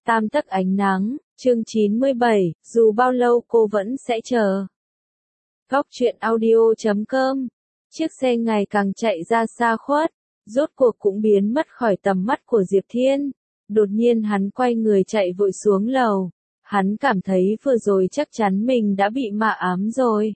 Tam tấc ánh nắng, chương 97, dù bao lâu cô vẫn sẽ chờ. Góc truyện audio.com. Chiếc xe ngày càng chạy ra xa khuất, rốt cuộc cũng biến mất khỏi tầm mắt của Diệp Thiên. Đột nhiên hắn quay người chạy vội xuống lầu. Hắn cảm thấy vừa rồi chắc chắn mình đã bị ma ám rồi.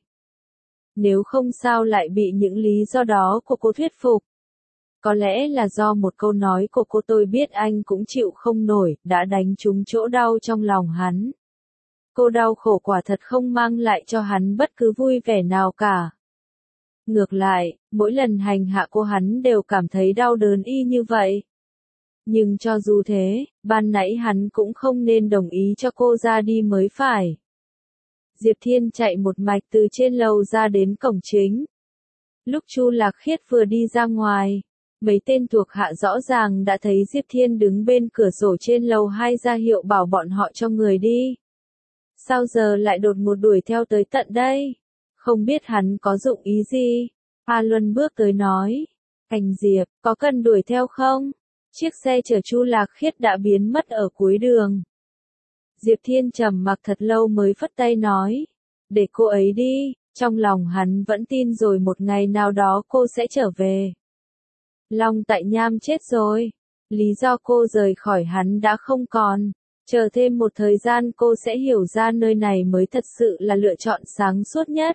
Nếu không sao lại bị những lý do đó của cô thuyết phục. Có lẽ là do một câu nói của cô tôi biết anh cũng chịu không nổi, đã đánh trúng chỗ đau trong lòng hắn. Cô đau khổ quả thật không mang lại cho hắn bất cứ vui vẻ nào cả. Ngược lại, mỗi lần hành hạ cô hắn đều cảm thấy đau đớn y như vậy. Nhưng cho dù thế, ban nãy hắn cũng không nên đồng ý cho cô ra đi mới phải. Diệp Thiên chạy một mạch từ trên lầu ra đến cổng chính. Lúc Chu Lạc Khiết vừa đi ra ngoài, mấy tên thuộc hạ rõ ràng đã thấy Diệp Thiên đứng bên cửa sổ trên lầu 2 ra hiệu bảo bọn họ cho người đi. Sao giờ lại đột ngột đuổi theo tới tận đây? Không biết hắn có dụng ý gì? A Luân bước tới nói. Anh Diệp, có cần đuổi theo không? Chiếc xe chở Chu Lạc Khiết đã biến mất ở cuối đường. Diệp Thiên trầm mặc thật lâu mới phất tay nói. Để cô ấy đi, trong lòng hắn vẫn tin rồi một ngày nào đó cô sẽ trở về. Long Tại Nham chết rồi. Lý do cô rời khỏi hắn đã không còn. Chờ thêm một thời gian cô sẽ hiểu ra nơi này mới thật sự là lựa chọn sáng suốt nhất.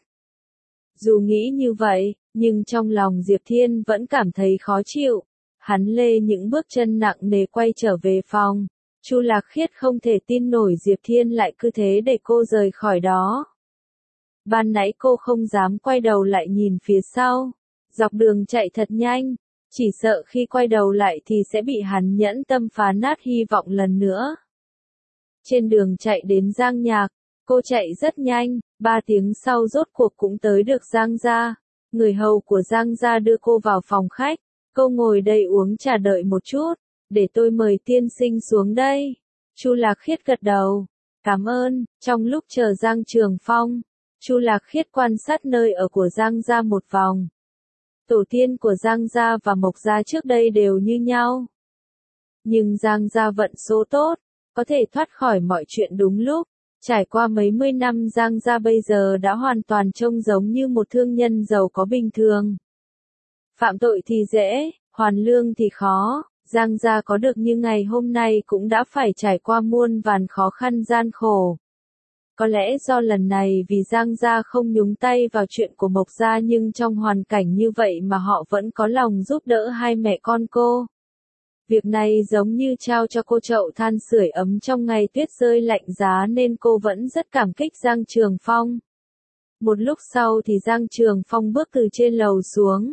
Dù nghĩ như vậy, nhưng trong lòng Diệp Thiên vẫn cảm thấy khó chịu. Hắn lê những bước chân nặng nề quay trở về phòng. Chu Lạc Khiết không thể tin nổi Diệp Thiên lại cứ thế để cô rời khỏi đó. Ban nãy cô không dám quay đầu lại nhìn phía sau. Dọc đường chạy thật nhanh. Chỉ sợ khi quay đầu lại thì sẽ bị hắn nhẫn tâm phá nát hy vọng lần nữa. Trên đường chạy đến Giang Nhạc, cô chạy rất nhanh, 3 tiếng sau rốt cuộc cũng tới được Giang gia. Người hầu của Giang gia đưa cô vào phòng khách, cô ngồi đây uống trà đợi một chút, để tôi mời tiên sinh xuống đây. Chu Lạc Khiết gật đầu, cảm ơn. Trong lúc chờ Giang Trường Phong, Chu Lạc Khiết quan sát nơi ở của Giang gia một vòng. Tổ tiên của Giang gia và Mộc gia trước đây đều như nhau. Nhưng Giang gia vận số tốt, có thể thoát khỏi mọi chuyện đúng lúc. Trải qua mấy mươi năm Giang gia bây giờ đã hoàn toàn trông giống như một thương nhân giàu có bình thường. Phạm tội thì dễ, hoàn lương thì khó. Giang gia có được như ngày hôm nay cũng đã phải trải qua muôn vàn khó khăn gian khổ. Có lẽ do lần này vì Giang gia không nhúng tay vào chuyện của Mộc gia nhưng trong hoàn cảnh như vậy mà họ vẫn có lòng giúp đỡ hai mẹ con cô. Việc này giống như trao cho cô chậu than sưởi ấm trong ngày tuyết rơi lạnh giá nên cô vẫn rất cảm kích Giang Trường Phong. Một lúc sau thì Giang Trường Phong bước từ trên lầu xuống.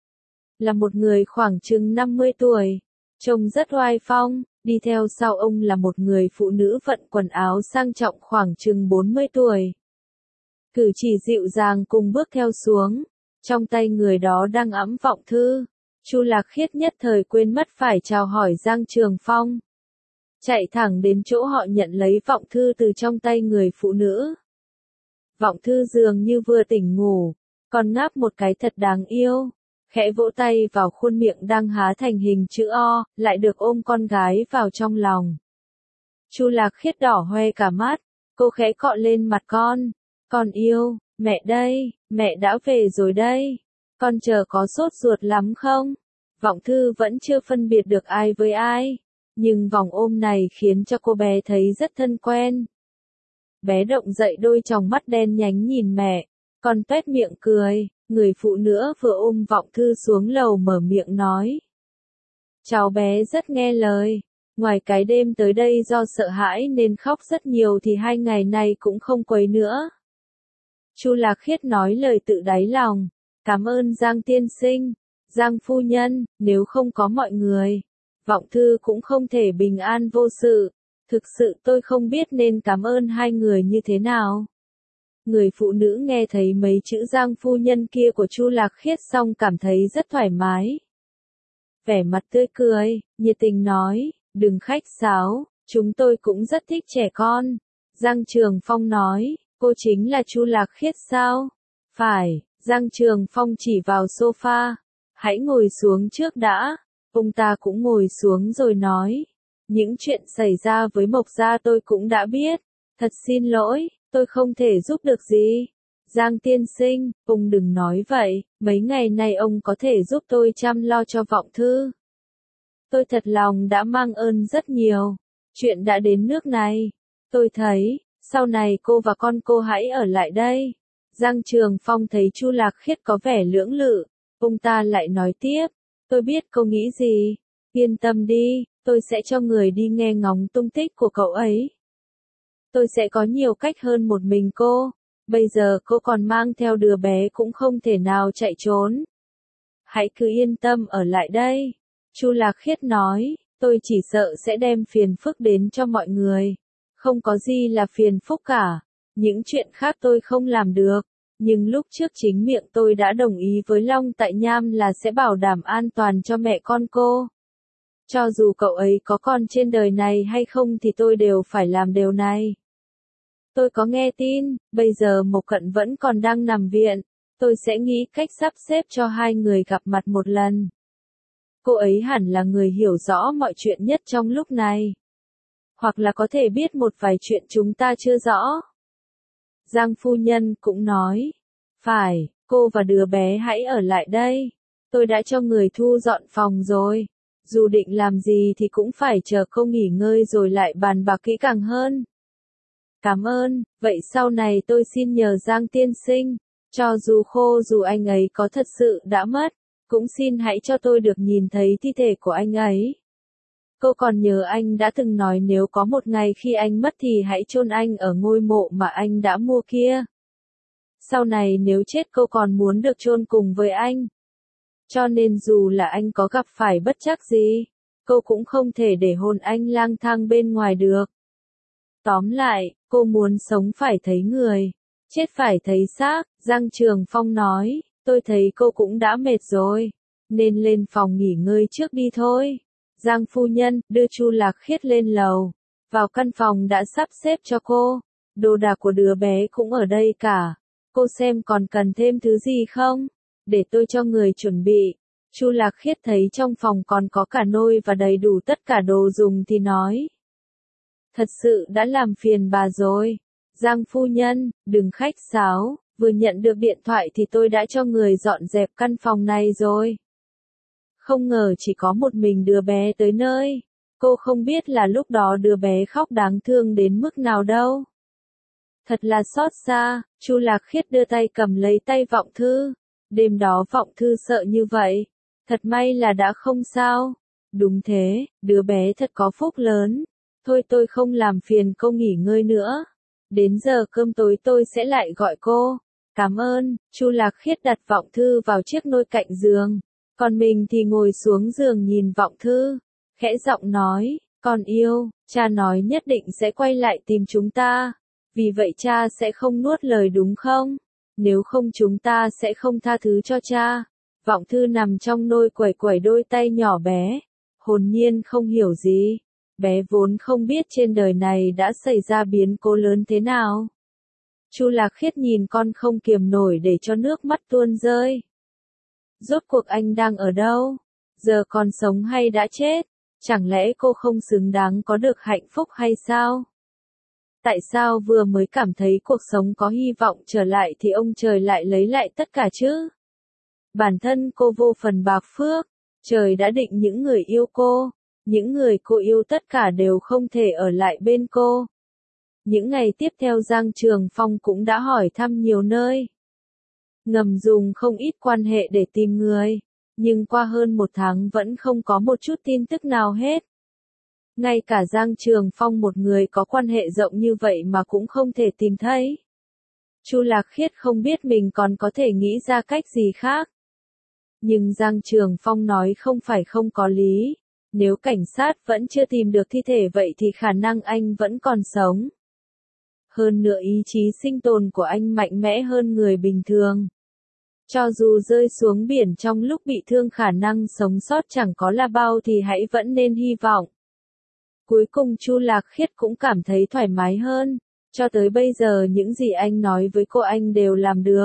Là một người khoảng chừng 50 tuổi, trông rất oai phong, đi theo sau ông là một người phụ nữ vận quần áo sang trọng khoảng chừng 40 tuổi. Cử chỉ dịu dàng cùng bước theo xuống, trong tay người đó đang ẵm vọng thư. Chu Lạc Khiết nhất thời quên mất phải chào hỏi Giang Trường Phong. Chạy thẳng đến chỗ họ nhận lấy vọng thư từ trong tay người phụ nữ. Vọng thư dường như vừa tỉnh ngủ, còn ngáp một cái thật đáng yêu. Khẽ vỗ tay vào khuôn miệng đang há thành hình chữ O, lại được ôm con gái vào trong lòng. Chu Lạc Khiết đỏ hoe cả mắt, cô khẽ cọ lên mặt con. Con yêu, mẹ đây, mẹ đã về rồi đây. Con chờ có sốt ruột lắm không? Vọng thư vẫn chưa phân biệt được ai với ai, nhưng vòng ôm này khiến cho cô bé thấy rất thân quen. Bé động dậy đôi tròng mắt đen nhánh nhìn mẹ, còn tuét miệng cười. Người phụ nữ vừa ôm vọng thư xuống lầu mở miệng nói. Cháu bé rất nghe lời, ngoài cái đêm tới đây do sợ hãi nên khóc rất nhiều thì 2 ngày nay cũng không quấy nữa. Chu Lạc Khiết nói lời tự đáy lòng, cảm ơn Giang tiên sinh, Giang phu nhân, nếu không có mọi người, vọng thư cũng không thể bình an vô sự, thực sự tôi không biết nên cảm ơn hai người như thế nào. Người phụ nữ nghe thấy mấy chữ Giang phu nhân kia của Chu Lạc Khiết xong cảm thấy rất thoải mái. Vẻ mặt tươi cười, nhiệt tình nói, đừng khách sáo, chúng tôi cũng rất thích trẻ con. Giang Trường Phong nói, cô chính là Chu Lạc Khiết sao? Phải, Giang Trường Phong chỉ vào sofa, hãy ngồi xuống trước đã. Ông ta cũng ngồi xuống rồi nói, Những chuyện xảy ra với Mộc Gia tôi cũng đã biết. Thật xin lỗi, tôi không thể giúp được gì. Giang tiên sinh, ông đừng nói vậy, mấy ngày nay ông có thể giúp tôi chăm lo cho Vọng Thư. Tôi thật lòng đã mang ơn rất nhiều. Chuyện đã đến nước này. Tôi thấy, sau này cô và con cô hãy ở lại đây. Giang Trường Phong thấy Chu Lạc Khiết có vẻ lưỡng lự. Ông ta lại nói tiếp. Tôi biết cô nghĩ gì. Yên tâm đi, tôi sẽ cho người đi nghe ngóng tung tích của cậu ấy. Tôi sẽ có nhiều cách hơn một mình cô. Bây giờ cô còn mang theo đứa bé cũng không thể nào chạy trốn. Hãy cứ yên tâm ở lại đây. Chu Lạc Khiết nói, tôi chỉ sợ sẽ đem phiền phức đến cho mọi người. Không có gì là phiền phức cả. Những chuyện khác tôi không làm được. Nhưng lúc trước chính miệng tôi đã đồng ý với Long Tại Nham là sẽ bảo đảm an toàn cho mẹ con cô. Cho dù cậu ấy có con trên đời này hay không thì tôi đều phải làm điều này. Tôi có nghe tin, bây giờ Mộc Cận vẫn còn đang nằm viện. Tôi sẽ nghĩ cách sắp xếp cho hai người gặp mặt một lần. Cô ấy hẳn là người hiểu rõ mọi chuyện nhất trong lúc này. Hoặc là có thể biết một vài chuyện chúng ta chưa rõ. Giang phu nhân cũng nói. Phải, cô và đứa bé hãy ở lại đây. Tôi đã cho người thu dọn phòng rồi. Dù định làm gì thì cũng phải chờ cô nghỉ ngơi rồi lại bàn bạc kỹ càng hơn. Cảm ơn, vậy sau này tôi xin nhờ Giang tiên sinh, cho dù anh ấy có thật sự đã mất, cũng xin hãy cho tôi được nhìn thấy thi thể của anh ấy. Cô còn nhớ anh đã từng nói nếu có một ngày khi anh mất thì hãy chôn anh ở ngôi mộ mà anh đã mua kia. Sau này nếu chết cô còn muốn được chôn cùng với anh. Cho nên dù là anh có gặp phải bất trắc gì, cô cũng không thể để hồn anh lang thang bên ngoài được. Tóm lại, cô muốn sống phải thấy người, chết phải thấy xác, Giang Trường Phong nói, tôi thấy cô cũng đã mệt rồi, nên lên phòng nghỉ ngơi trước đi thôi. Giang phu nhân, đưa Chu Lạc Khiết lên lầu, vào căn phòng đã sắp xếp cho cô, đồ đạc của đứa bé cũng ở đây cả, cô xem còn cần thêm thứ gì không, để tôi cho người chuẩn bị. Chu Lạc Khiết thấy trong phòng còn có cả nôi và đầy đủ tất cả đồ dùng thì nói. Thật sự đã làm phiền bà rồi. Giang phu nhân, đừng khách sáo, vừa nhận được điện thoại thì tôi đã cho người dọn dẹp căn phòng này rồi. Không ngờ chỉ có một mình đứa bé tới nơi. Cô không biết là lúc đó đứa bé khóc đáng thương đến mức nào đâu. Thật là xót xa, Chu Lạc Khiết đưa tay cầm lấy tay Vọng Thư. Đêm đó Vọng Thư sợ như vậy. Thật may là đã không sao. Đúng thế, đứa bé thật có phúc lớn. Thôi tôi không làm phiền cô nghỉ ngơi nữa. Đến giờ cơm tối tôi sẽ lại gọi cô. Cảm ơn, Chu Lạc Khiết đặt Vọng Thư vào chiếc nôi cạnh giường. Còn mình thì ngồi xuống giường nhìn Vọng Thư. Khẽ giọng nói, con yêu, cha nói nhất định sẽ quay lại tìm chúng ta. Vì vậy cha sẽ không nuốt lời đúng không? Nếu không chúng ta sẽ không tha thứ cho cha. Vọng Thư nằm trong nôi quẩy quẩy đôi tay nhỏ bé. Hồn nhiên không hiểu gì. Bé vốn không biết trên đời này đã xảy ra biến cố lớn thế nào. Chu Lạc Khiết nhìn con không kiềm nổi để cho nước mắt tuôn rơi. Rốt cuộc anh đang ở đâu? Giờ còn sống hay đã chết? Chẳng lẽ cô không xứng đáng có được hạnh phúc hay sao? Tại sao vừa mới cảm thấy cuộc sống có hy vọng trở lại thì ông trời lại lấy lại tất cả chứ? Bản thân cô vô phần bạc phước, trời đã định những người yêu cô, những người cô yêu tất cả đều không thể ở lại bên cô. Những ngày tiếp theo Giang Trường Phong cũng đã hỏi thăm nhiều nơi. Ngầm dùng không ít quan hệ để tìm người, nhưng qua hơn một tháng vẫn không có một chút tin tức nào hết. Ngay cả Giang Trường Phong một người có quan hệ rộng như vậy mà cũng không thể tìm thấy. Chu Lạc Khiết không biết mình còn có thể nghĩ ra cách gì khác. Nhưng Giang Trường Phong nói không phải không có lý. Nếu cảnh sát vẫn chưa tìm được thi thể vậy thì khả năng anh vẫn còn sống. Hơn nữa ý chí sinh tồn của anh mạnh mẽ hơn người bình thường. Cho dù rơi xuống biển trong lúc bị thương khả năng sống sót chẳng có là bao thì hãy vẫn nên hy vọng. Cuối cùng Chu Lạc Khiết cũng cảm thấy thoải mái hơn. Cho tới bây giờ những gì anh nói với cô anh đều làm được.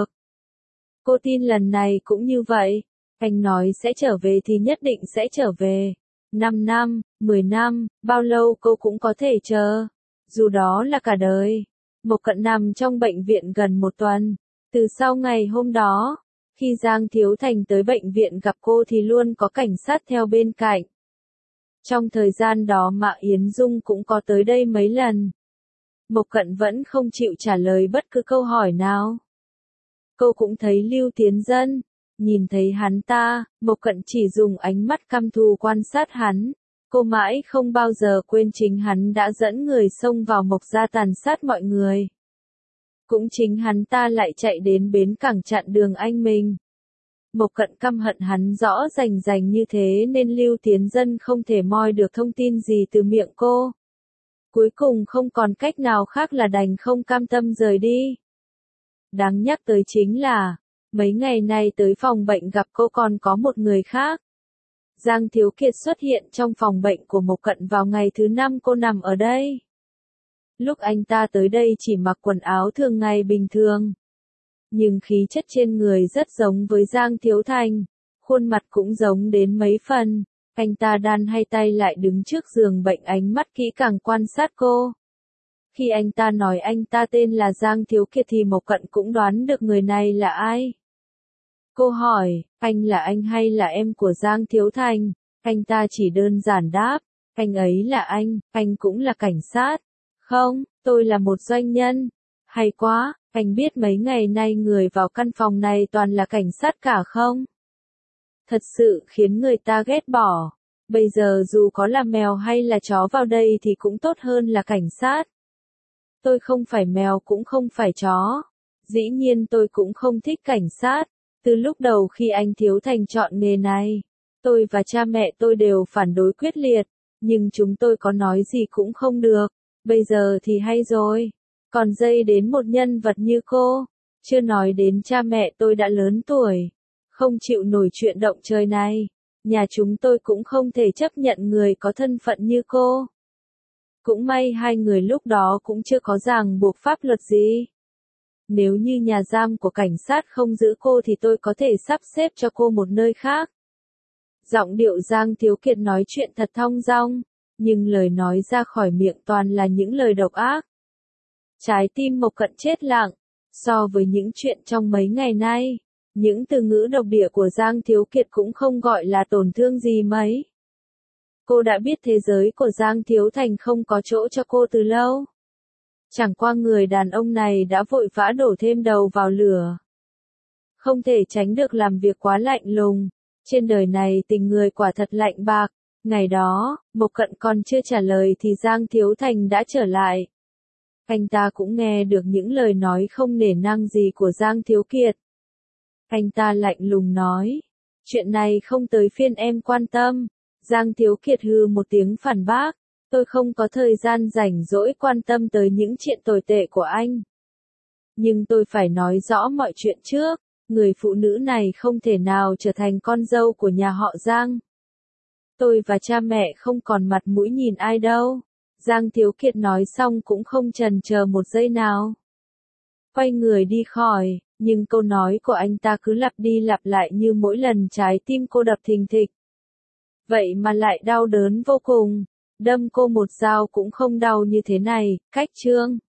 Cô tin lần này cũng như vậy. Anh nói sẽ trở về thì nhất định sẽ trở về. 5 năm, 10 năm, bao lâu cô cũng có thể chờ. Dù đó là cả đời. Mộc Cận nằm trong bệnh viện gần 1 tuần. Từ sau ngày hôm đó, khi Giang Thiếu Thành tới bệnh viện gặp cô thì luôn có cảnh sát theo bên cạnh. Trong thời gian đó Mạc Yến Dung cũng có tới đây mấy lần. Mộc Cận vẫn không chịu trả lời bất cứ câu hỏi nào. Cô cũng thấy Lưu Tiến Dân. Nhìn thấy hắn ta, Mộc Cận chỉ dùng ánh mắt căm thù quan sát hắn. Cô mãi không bao giờ quên chính hắn đã dẫn người xông vào Mộc gia tàn sát mọi người. Cũng chính hắn ta lại chạy đến bến cảng chặn đường anh mình. Mộc Cận căm hận hắn rõ rành như thế nên Lưu Tiến Dân không thể moi được thông tin gì từ miệng cô. Cuối cùng không còn cách nào khác là đành không cam tâm rời đi. Đáng nhắc tới chính là, mấy ngày nay tới phòng bệnh gặp cô còn có một người khác. Giang Thiếu Kiệt xuất hiện trong phòng bệnh của Mộc Cận vào ngày thứ 5 cô nằm ở đây. Lúc anh ta tới đây chỉ mặc quần áo thường ngày bình thường. Nhưng khí chất trên người rất giống với Giang Thiếu Thành, khuôn mặt cũng giống đến mấy phần. Anh ta đan hai tay lại đứng trước giường bệnh ánh mắt kỹ càng quan sát cô. Khi anh ta nói anh ta tên là Giang Thiếu Kiệt thì Mộc Cận cũng đoán được người này là ai. Cô hỏi, anh là anh hay là em của Giang Thiếu Thành? Anh ta chỉ đơn giản đáp, anh ấy là anh cũng là cảnh sát. Không, tôi là một doanh nhân. Hay quá, anh biết mấy ngày nay người vào căn phòng này toàn là cảnh sát cả không? Thật sự khiến người ta ghét bỏ. Bây giờ dù có là mèo hay là chó vào đây thì cũng tốt hơn là cảnh sát. Tôi không phải mèo cũng không phải chó. Dĩ nhiên tôi cũng không thích cảnh sát. Từ lúc đầu khi anh Thiếu Thành chọn nghề này, tôi và cha mẹ tôi đều phản đối quyết liệt. Nhưng chúng tôi có nói gì cũng không được. Bây giờ thì hay rồi. Còn dây đến một nhân vật như cô. Chưa nói đến cha mẹ tôi đã lớn tuổi. Không chịu nổi chuyện động trời này. Nhà chúng tôi cũng không thể chấp nhận người có thân phận như cô. Cũng may hai người lúc đó cũng chưa có ràng buộc pháp luật gì. Nếu như nhà giam của cảnh sát không giữ cô thì tôi có thể sắp xếp cho cô một nơi khác. Giọng điệu Giang Thiếu Kiệt nói chuyện thật thong dong, nhưng lời nói ra khỏi miệng toàn là những lời độc ác. Trái tim Mộc Cận chết lặng, so với những chuyện trong mấy ngày nay, những từ ngữ độc địa của Giang Thiếu Kiệt cũng không gọi là tổn thương gì mấy. Cô đã biết thế giới của Giang Thiếu Thành không có chỗ cho cô từ lâu. Chẳng qua người đàn ông này đã vội vã đổ thêm dầu vào lửa. Không thể tránh được làm việc quá lạnh lùng. Trên đời này tình người quả thật lạnh bạc. Ngày đó, Mộc Cận còn chưa trả lời thì Giang Thiếu Thành đã trở lại. Anh ta cũng nghe được những lời nói không nể nang gì của Giang Thiếu Kiệt. Anh ta lạnh lùng nói, chuyện này không tới phiên em quan tâm. Giang Thiếu Kiệt hừ một tiếng phản bác, tôi không có thời gian rảnh rỗi quan tâm tới những chuyện tồi tệ của anh. Nhưng tôi phải nói rõ mọi chuyện trước, người phụ nữ này không thể nào trở thành con dâu của nhà họ Giang. Tôi và cha mẹ không còn mặt mũi nhìn ai đâu. Giang Thiếu Kiệt nói xong cũng không chần chờ một giây nào. Quay người đi khỏi, nhưng câu nói của anh ta cứ lặp đi lặp lại như mỗi lần trái tim cô đập thình thịch. Vậy mà lại đau đớn vô cùng, đâm cô một dao cũng không đau như thế này, cách chương.